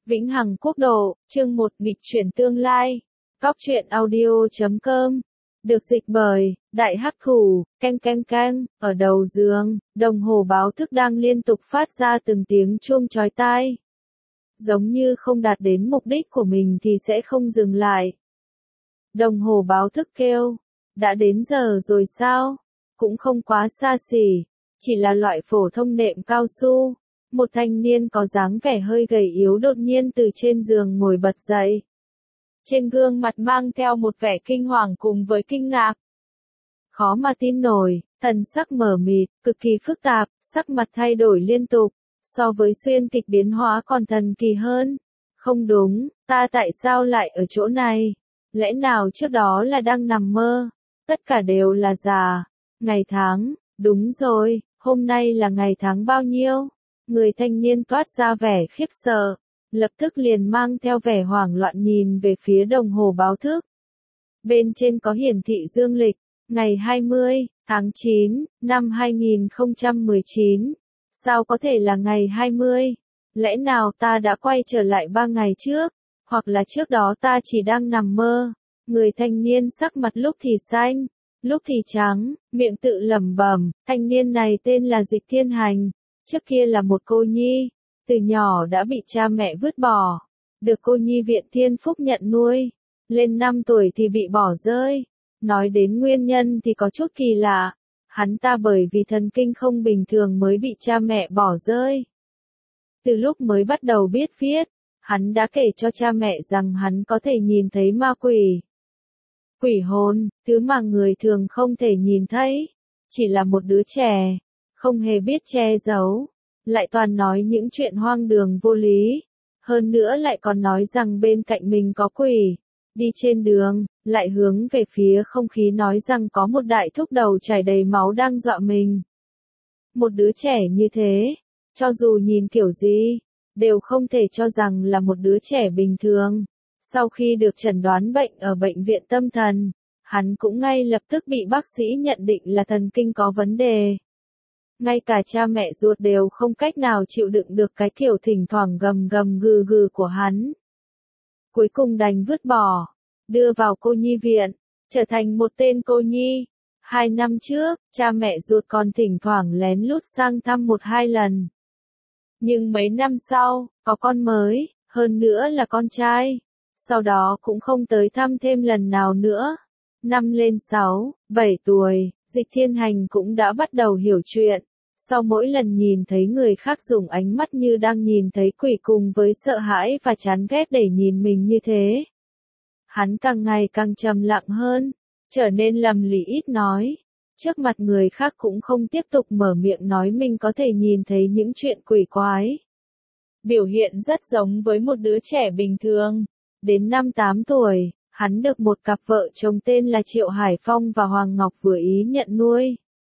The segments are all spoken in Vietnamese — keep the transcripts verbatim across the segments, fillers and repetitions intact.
Vĩnh Hằng Quốc độ, chương một nghịch chuyển tương lai. Cóc truyện audio chấm com. Được dịch bởi, Đại Hắc Thủ, canh canh canh, ở đầu giường, đồng hồ báo thức đang liên tục phát ra từng tiếng chuông chói tai. Giống như không đạt đến mục đích của mình thì sẽ không dừng lại. Đồng hồ báo thức kêu, đã đến giờ rồi sao? Cũng không quá xa xỉ, chỉ là loại phổ thông nệm cao su. Một thanh niên có dáng vẻ hơi gầy yếu đột nhiên từ trên giường ngồi bật dậy. Trên gương mặt mang theo một vẻ kinh hoàng cùng với kinh ngạc. Khó mà tin nổi, thần sắc mờ mịt, cực kỳ phức tạp, sắc mặt thay đổi liên tục, so với xuyên kịch biến hóa còn thần kỳ hơn. Không đúng, ta tại sao lại ở chỗ này? Lẽ nào trước đó là đang nằm mơ? Tất cả đều là giả. Ngày tháng, đúng rồi, hôm nay là ngày tháng bao nhiêu? Người thanh niên toát ra vẻ khiếp sợ, lập tức liền mang theo vẻ hoảng loạn nhìn về phía đồng hồ báo thức. Bên trên có hiển thị dương lịch, ngày hai mươi tháng chín, năm hai nghìn không trăm mười chín. Sao có thể là ngày hai mươi? Lẽ nào ta đã quay trở lại ba ngày trước? Hoặc là trước đó ta chỉ đang nằm mơ? Người thanh niên sắc mặt lúc thì xanh, lúc thì trắng, miệng tự lẩm bẩm, thanh niên này tên là Dịch Thiên Hành. Trước kia là một cô nhi, từ nhỏ đã bị cha mẹ vứt bỏ, được cô nhi viện Thiên Phúc nhận nuôi, lên năm tuổi thì bị bỏ rơi. Nói đến nguyên nhân thì có chút kỳ lạ, hắn ta bởi vì thần kinh không bình thường mới bị cha mẹ bỏ rơi. Từ lúc mới bắt đầu biết viết, hắn đã kể cho cha mẹ rằng hắn có thể nhìn thấy ma quỷ. Quỷ hồn, thứ mà người thường không thể nhìn thấy, chỉ là một đứa trẻ. Không hề biết che giấu, lại toàn nói những chuyện hoang đường vô lý, hơn nữa lại còn nói rằng bên cạnh mình có quỷ. Đi trên đường, lại hướng về phía không khí nói rằng có một đại thúc đầu chảy đầy máu đang dọa mình. Một đứa trẻ như thế, cho dù nhìn kiểu gì, đều không thể cho rằng là một đứa trẻ bình thường. Sau khi được chẩn đoán bệnh ở bệnh viện tâm thần, hắn cũng ngay lập tức bị bác sĩ nhận định là thần kinh có vấn đề. Ngay cả cha mẹ ruột đều không cách nào chịu đựng được cái kiểu thỉnh thoảng gầm gầm gừ gừ của hắn. Cuối cùng đành vứt bỏ, đưa vào cô nhi viện, trở thành một tên cô nhi. Hai năm trước, cha mẹ ruột còn thỉnh thoảng lén lút sang thăm một hai lần. Nhưng mấy năm sau, có con mới, hơn nữa là con trai. Sau đó cũng không tới thăm thêm lần nào nữa. Năm lên sáu, bảy tuổi. Dịch Thiên Hành cũng đã bắt đầu hiểu chuyện. Sau mỗi lần nhìn thấy người khác dùng ánh mắt như đang nhìn thấy quỷ cùng với sợ hãi và chán ghét để nhìn mình như thế, hắn càng ngày càng trầm lặng hơn, trở nên lầm lì ít nói. Trước mặt người khác cũng không tiếp tục mở miệng nói mình có thể nhìn thấy những chuyện quỷ quái. Biểu hiện rất giống với một đứa trẻ bình thường. Đến năm tám tuổi, hắn được một cặp vợ chồng tên là Triệu Hải Phong và Hoàng Ngọc vừa ý nhận nuôi.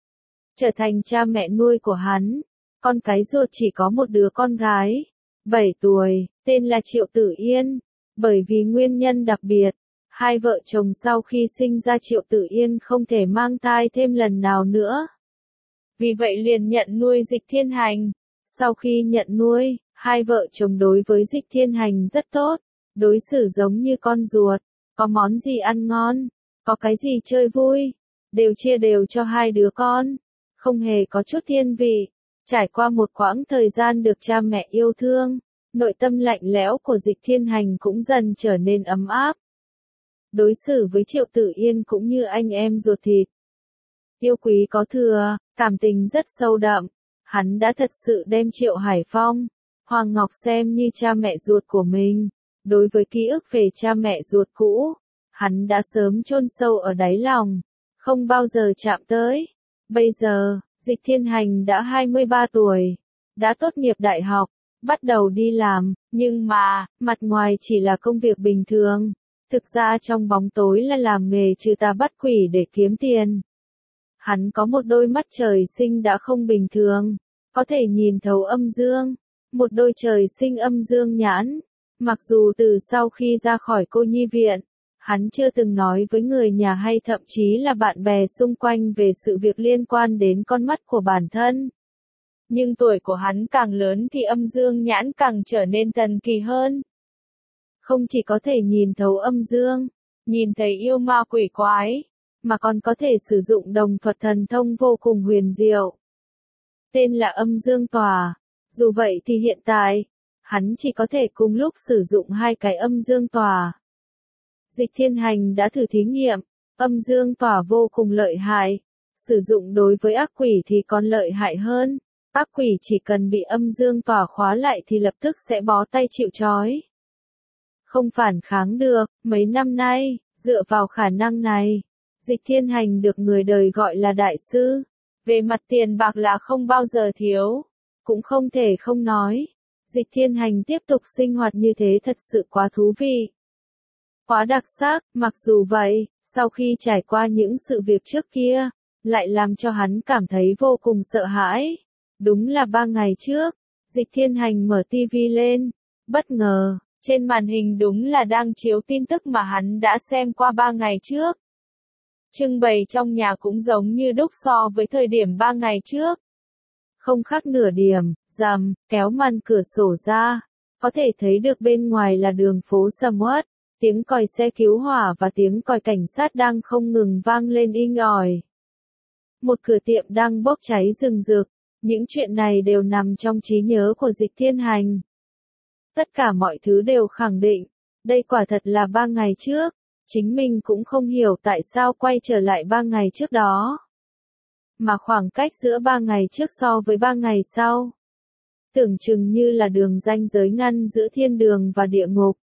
Trở thành cha mẹ nuôi của hắn, con cái ruột chỉ có một đứa con gái, bảy tuổi, tên là Triệu Tử Yên. Bởi vì nguyên nhân đặc biệt, hai vợ chồng sau khi sinh ra Triệu Tử Yên không thể mang thai thêm lần nào nữa. Vì vậy liền nhận nuôi Dịch Thiên Hành. Sau khi nhận nuôi, hai vợ chồng đối với Dịch Thiên Hành rất tốt, đối xử giống như con ruột. Có món gì ăn ngon, có cái gì chơi vui, đều chia đều cho hai đứa con, không hề có chút thiên vị. Trải qua một quãng thời gian được cha mẹ yêu thương, nội tâm lạnh lẽo của Dịch Thiên Hành cũng dần trở nên ấm áp. Đối xử với Triệu Tử Yên cũng như anh em ruột thịt. Yêu quý có thừa, cảm tình rất sâu đậm. Hắn đã thật sự đem Triệu Hải Phong, Hoàng Ngọc xem như cha mẹ ruột của mình. Đối với ký ức về cha mẹ ruột cũ, hắn đã sớm chôn sâu ở đáy lòng, không bao giờ chạm tới. Bây giờ, Dịch Thiên Hành đã hai mươi ba tuổi, đã tốt nghiệp đại học, bắt đầu đi làm, nhưng mà, mặt ngoài chỉ là công việc bình thường. Thực ra trong bóng tối là làm nghề trừ tà bắt quỷ để kiếm tiền. Hắn có một đôi mắt trời sinh đã không bình thường, có thể nhìn thấu âm dương, một đôi trời sinh âm dương nhãn. Mặc dù từ sau khi ra khỏi cô nhi viện, hắn chưa từng nói với người nhà hay thậm chí là bạn bè xung quanh về sự việc liên quan đến con mắt của bản thân. Nhưng tuổi của hắn càng lớn thì âm dương nhãn càng trở nên thần kỳ hơn. Không chỉ có thể nhìn thấu âm dương, nhìn thấy yêu ma quỷ quái, mà còn có thể sử dụng đồng thuật thần thông vô cùng huyền diệu. Tên là âm dương tòa. Dù vậy thì hiện tại, hắn chỉ có thể cùng lúc sử dụng hai cái âm dương tòa. Dịch Thiên Hành đã thử thí nghiệm, âm dương tòa vô cùng lợi hại. Sử dụng đối với ác quỷ thì còn lợi hại hơn. Ác quỷ chỉ cần bị âm dương tỏa khóa lại thì lập tức sẽ bó tay chịu trói. Không phản kháng được, mấy năm nay, dựa vào khả năng này, Dịch Thiên Hành được người đời gọi là đại sư. Về mặt tiền bạc là không bao giờ thiếu, cũng không thể không nói. Dịch Thiên Hành tiếp tục sinh hoạt như thế thật sự quá thú vị. Quá đặc sắc, mặc dù vậy, sau khi trải qua những sự việc trước kia, lại làm cho hắn cảm thấy vô cùng sợ hãi. Đúng là ba ngày trước, Dịch Thiên Hành mở tivi lên, bất ngờ, trên màn hình đúng là đang chiếu tin tức mà hắn đã xem qua ba ngày trước. Trưng bày trong nhà cũng giống như đúc so với thời điểm ba ngày trước. Không khác nửa điểm, rầm, kéo màn cửa sổ ra, có thể thấy được bên ngoài là đường phố sầm uất, tiếng còi xe cứu hỏa và tiếng còi cảnh sát đang không ngừng vang lên inh ỏi. Một cửa tiệm đang bốc cháy rừng rực, những chuyện này đều nằm trong trí nhớ của Dịch Thiên Hành. Tất cả mọi thứ đều khẳng định, đây quả thật là ba ngày trước, chính mình cũng không hiểu tại sao quay trở lại ba ngày trước đó. Mà khoảng cách giữa ba ngày trước so với ba ngày sau, tưởng chừng như là đường ranh giới ngăn giữa thiên đường và địa ngục.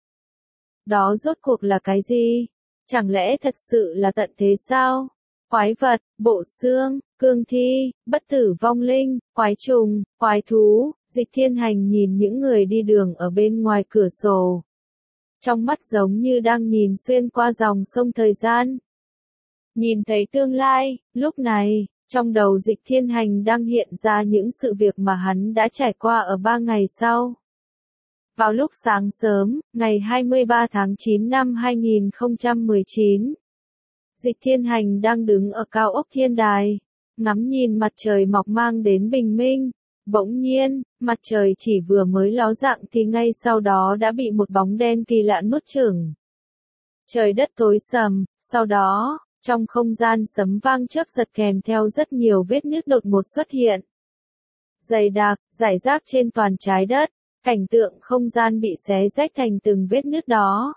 Đó rốt cuộc là cái gì? Chẳng lẽ thật sự là tận thế sao? Quái vật, bộ xương, cương thi, bất tử vong linh, quái trùng, quái thú, Dịch Thiên Hành nhìn những người đi đường ở bên ngoài cửa sổ. Trong mắt giống như đang nhìn xuyên qua dòng sông thời gian. Nhìn thấy tương lai, lúc này, trong đầu Dịch Thiên Hành đang hiện ra những sự việc mà hắn đã trải qua ở ba ngày sau. Vào lúc sáng sớm, ngày hai mươi ba tháng chín năm hai nghìn không trăm mười chín, Dịch Thiên Hành đang đứng ở cao ốc Thiên Đài, ngắm nhìn mặt trời mọc mang đến bình minh. Bỗng nhiên, mặt trời chỉ vừa mới ló dạng thì ngay sau đó đã bị một bóng đen kỳ lạ nuốt chửng. Trời đất tối sầm, sau đó, trong không gian sấm vang chớp giật kèm theo rất nhiều vết nứt đột ngột xuất hiện. Dày đặc, rải rác trên toàn trái đất, cảnh tượng không gian bị xé rách thành từng vết nứt đó.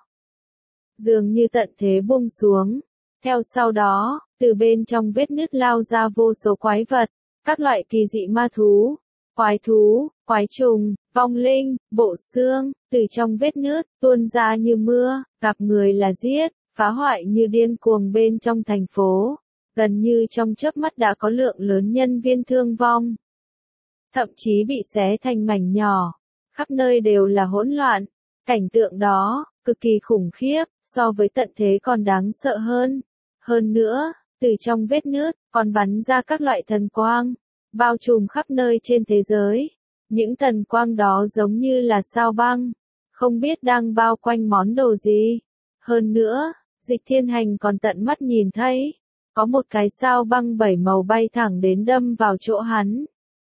Dường như tận thế buông xuống. Theo sau đó, từ bên trong vết nứt lao ra vô số quái vật, các loại kỳ dị ma thú, quái thú, quái trùng, vong linh, bộ xương, từ trong vết nứt, tuôn ra như mưa, gặp người là giết, phá hoại như điên cuồng bên trong thành phố. Gần như trong chớp mắt đã có lượng lớn nhân viên thương vong. Thậm chí bị xé thành mảnh nhỏ, khắp nơi đều là hỗn loạn. Cảnh tượng đó, cực kỳ khủng khiếp, so với tận thế còn đáng sợ hơn. Hơn nữa, từ trong vết nứt, còn bắn ra các loại thần quang, bao trùm khắp nơi trên thế giới. Những thần quang đó giống như là sao băng, không biết đang bao quanh món đồ gì. Hơn nữa, Dịch Thiên Hành còn tận mắt nhìn thấy, có một cái sao băng bảy màu bay thẳng đến đâm vào chỗ hắn.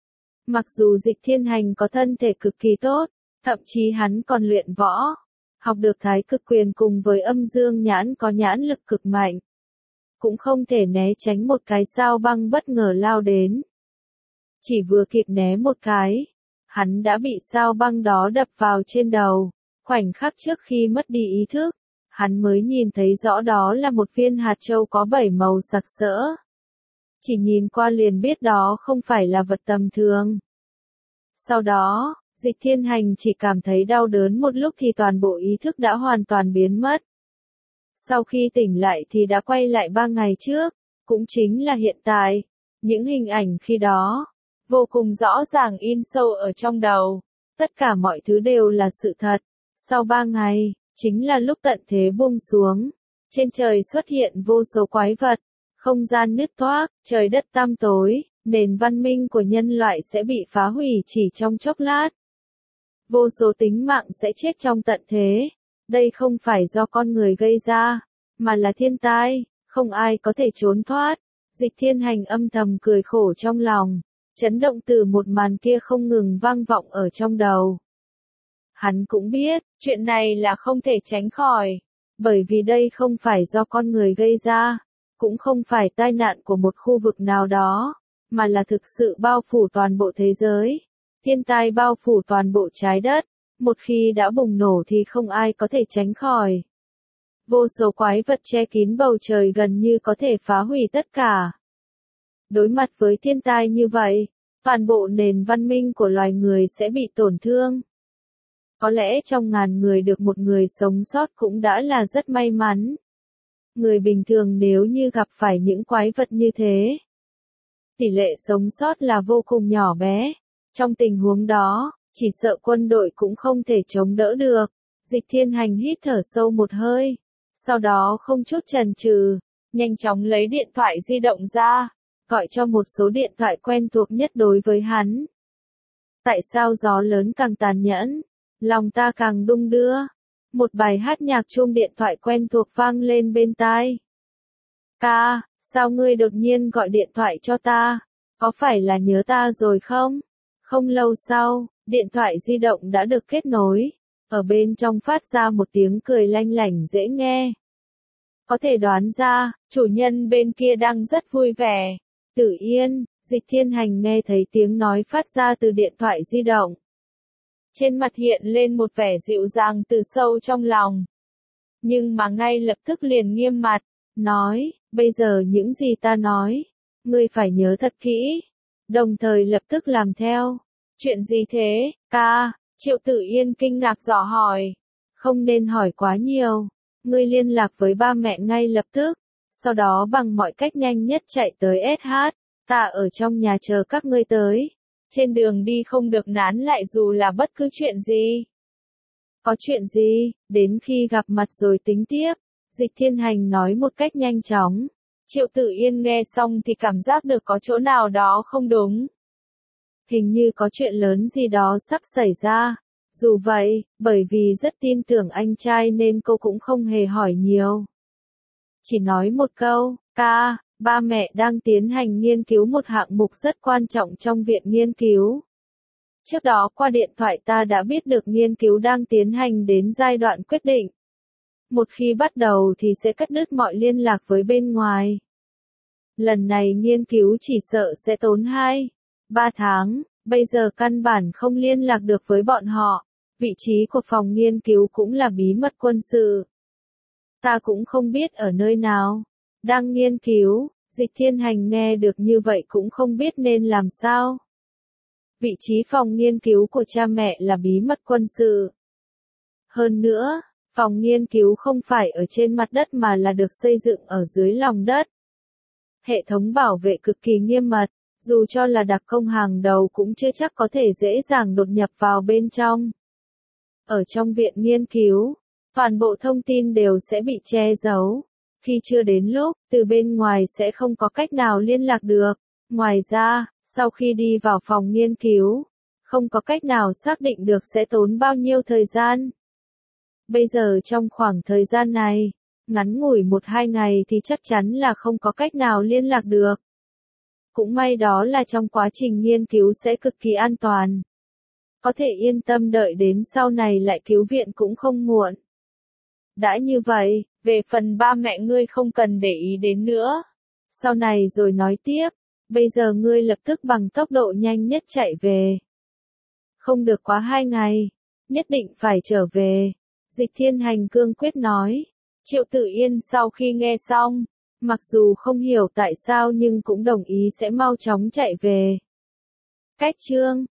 Mặc dù Dịch Thiên Hành có thân thể cực kỳ tốt, thậm chí hắn còn luyện võ, học được thái cực quyền cùng với âm dương nhãn có nhãn lực cực mạnh, cũng không thể né tránh một cái sao băng bất ngờ lao đến. Chỉ vừa kịp né một cái, hắn đã bị sao băng đó đập vào trên đầu. Khoảnh khắc trước khi mất đi ý thức, hắn mới nhìn thấy rõ đó là một viên hạt châu có bảy màu sặc sỡ. Chỉ nhìn qua liền biết đó không phải là vật tầm thường. Sau đó, Dịch Thiên Hành chỉ cảm thấy đau đớn một lúc thì toàn bộ ý thức đã hoàn toàn biến mất. Sau khi tỉnh lại thì đã quay lại ba ngày trước, cũng chính là hiện tại. Những hình ảnh khi đó, vô cùng rõ ràng in sâu ở trong đầu. Tất cả mọi thứ đều là sự thật. Sau ba ngày, chính là lúc tận thế buông xuống. Trên trời xuất hiện vô số quái vật, không gian nứt toác, trời đất tăm tối, nền văn minh của nhân loại sẽ bị phá hủy chỉ trong chốc lát. Vô số tính mạng sẽ chết trong tận thế. Đây không phải do con người gây ra, mà là thiên tai, không ai có thể trốn thoát. Dịch Thiên Hành âm thầm cười khổ trong lòng. Chấn động từ một màn kia không ngừng vang vọng ở trong đầu. Hắn cũng biết, chuyện này là không thể tránh khỏi, bởi vì đây không phải do con người gây ra, cũng không phải tai nạn của một khu vực nào đó, mà là thực sự bao phủ toàn bộ thế giới. Thiên tai bao phủ toàn bộ trái đất, một khi đã bùng nổ thì không ai có thể tránh khỏi. Vô số quái vật che kín bầu trời gần như có thể phá hủy tất cả. Đối mặt với thiên tai như vậy, toàn bộ nền văn minh của loài người sẽ bị tổn thương. Có lẽ trong ngàn người được một người sống sót cũng đã là rất may mắn. Người bình thường nếu như gặp phải những quái vật như thế, tỷ lệ sống sót là vô cùng nhỏ bé. Trong tình huống đó, chỉ sợ quân đội cũng không thể chống đỡ được. Dịch Thiên Hành hít thở sâu một hơi, sau đó không chút chần chừ, nhanh chóng lấy điện thoại di động ra, gọi cho một số điện thoại quen thuộc nhất đối với hắn. Tại sao gió lớn càng tàn nhẫn, lòng ta càng đung đưa? Một bài hát nhạc chuông điện thoại quen thuộc vang lên bên tai. Ca, sao ngươi đột nhiên gọi điện thoại cho ta? Có phải là nhớ ta rồi không? Không lâu sau, điện thoại di động đã được kết nối. Ở bên trong phát ra một tiếng cười lanh lảnh dễ nghe. Có thể đoán ra, chủ nhân bên kia đang rất vui vẻ. Tử Yên, Dịch Thiên Hành nghe thấy tiếng nói phát ra từ điện thoại di động. Trên mặt hiện lên một vẻ dịu dàng từ sâu trong lòng. Nhưng mà ngay lập tức liền nghiêm mặt, nói, bây giờ những gì ta nói, ngươi phải nhớ thật kỹ. Đồng thời lập tức làm theo. Chuyện gì thế, ca? Triệu Tử Yên kinh ngạc dò hỏi. Không nên hỏi quá nhiều. Ngươi liên lạc với ba mẹ ngay lập tức. Sau đó bằng mọi cách nhanh nhất chạy tới ét hát. Ta ở trong nhà chờ các ngươi tới. Trên đường đi không được nán lại dù là bất cứ chuyện gì. Có chuyện gì, đến khi gặp mặt rồi tính tiếp. Dịch Thiên Hành nói một cách nhanh chóng. Triệu Tử Yên nghe xong thì cảm giác được có chỗ nào đó không đúng. Hình như có chuyện lớn gì đó sắp xảy ra. Dù vậy, bởi vì rất tin tưởng anh trai nên cô cũng không hề hỏi nhiều. Chỉ nói một câu, ca, ba mẹ đang tiến hành nghiên cứu một hạng mục rất quan trọng trong viện nghiên cứu. Trước đó qua điện thoại ta đã biết được nghiên cứu đang tiến hành đến giai đoạn quyết định. Một khi bắt đầu thì sẽ cắt đứt mọi liên lạc với bên ngoài. Lần này nghiên cứu chỉ sợ sẽ tốn hai, ba tháng, bây giờ căn bản không liên lạc được với bọn họ. Vị trí của phòng nghiên cứu cũng là bí mật quân sự. Ta cũng không biết ở nơi nào. Đang nghiên cứu, Dịch Thiên Hành nghe được như vậy cũng không biết nên làm sao. Vị trí phòng nghiên cứu của cha mẹ là bí mật quân sự. Hơn nữa, phòng nghiên cứu không phải ở trên mặt đất mà là được xây dựng ở dưới lòng đất. Hệ thống bảo vệ cực kỳ nghiêm mật, dù cho là đặc công hàng đầu cũng chưa chắc có thể dễ dàng đột nhập vào bên trong. Ở trong viện nghiên cứu, toàn bộ thông tin đều sẽ bị che giấu. Khi chưa đến lúc, từ bên ngoài sẽ không có cách nào liên lạc được. Ngoài ra, sau khi đi vào phòng nghiên cứu, không có cách nào xác định được sẽ tốn bao nhiêu thời gian. Bây giờ trong khoảng thời gian này, ngắn ngủi một hai ngày thì chắc chắn là không có cách nào liên lạc được. Cũng may đó là trong quá trình nghiên cứu sẽ cực kỳ an toàn. Có thể yên tâm đợi đến sau này lại cứu viện cũng không muộn. Đã như vậy, về phần ba mẹ ngươi không cần để ý đến nữa. Sau này rồi nói tiếp, bây giờ ngươi lập tức bằng tốc độ nhanh nhất chạy về. Không được quá hai ngày, nhất định phải trở về. Dịch Thiên Hành cương quyết nói. Triệu Tử Yên sau khi nghe xong, mặc dù không hiểu tại sao nhưng cũng đồng ý sẽ mau chóng chạy về. Cách chương